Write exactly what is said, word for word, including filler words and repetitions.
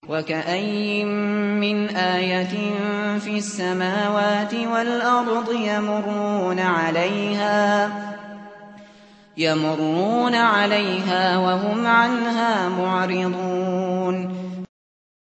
وَكَأَيِّن مِّنْ آيَةٍ فِي السَّمَاوَاتِ وَالْأَرْضِ يَمُرُّونَ عَلَيْهَا وَهُمْ عَنْهَا مُعْرِضُونَ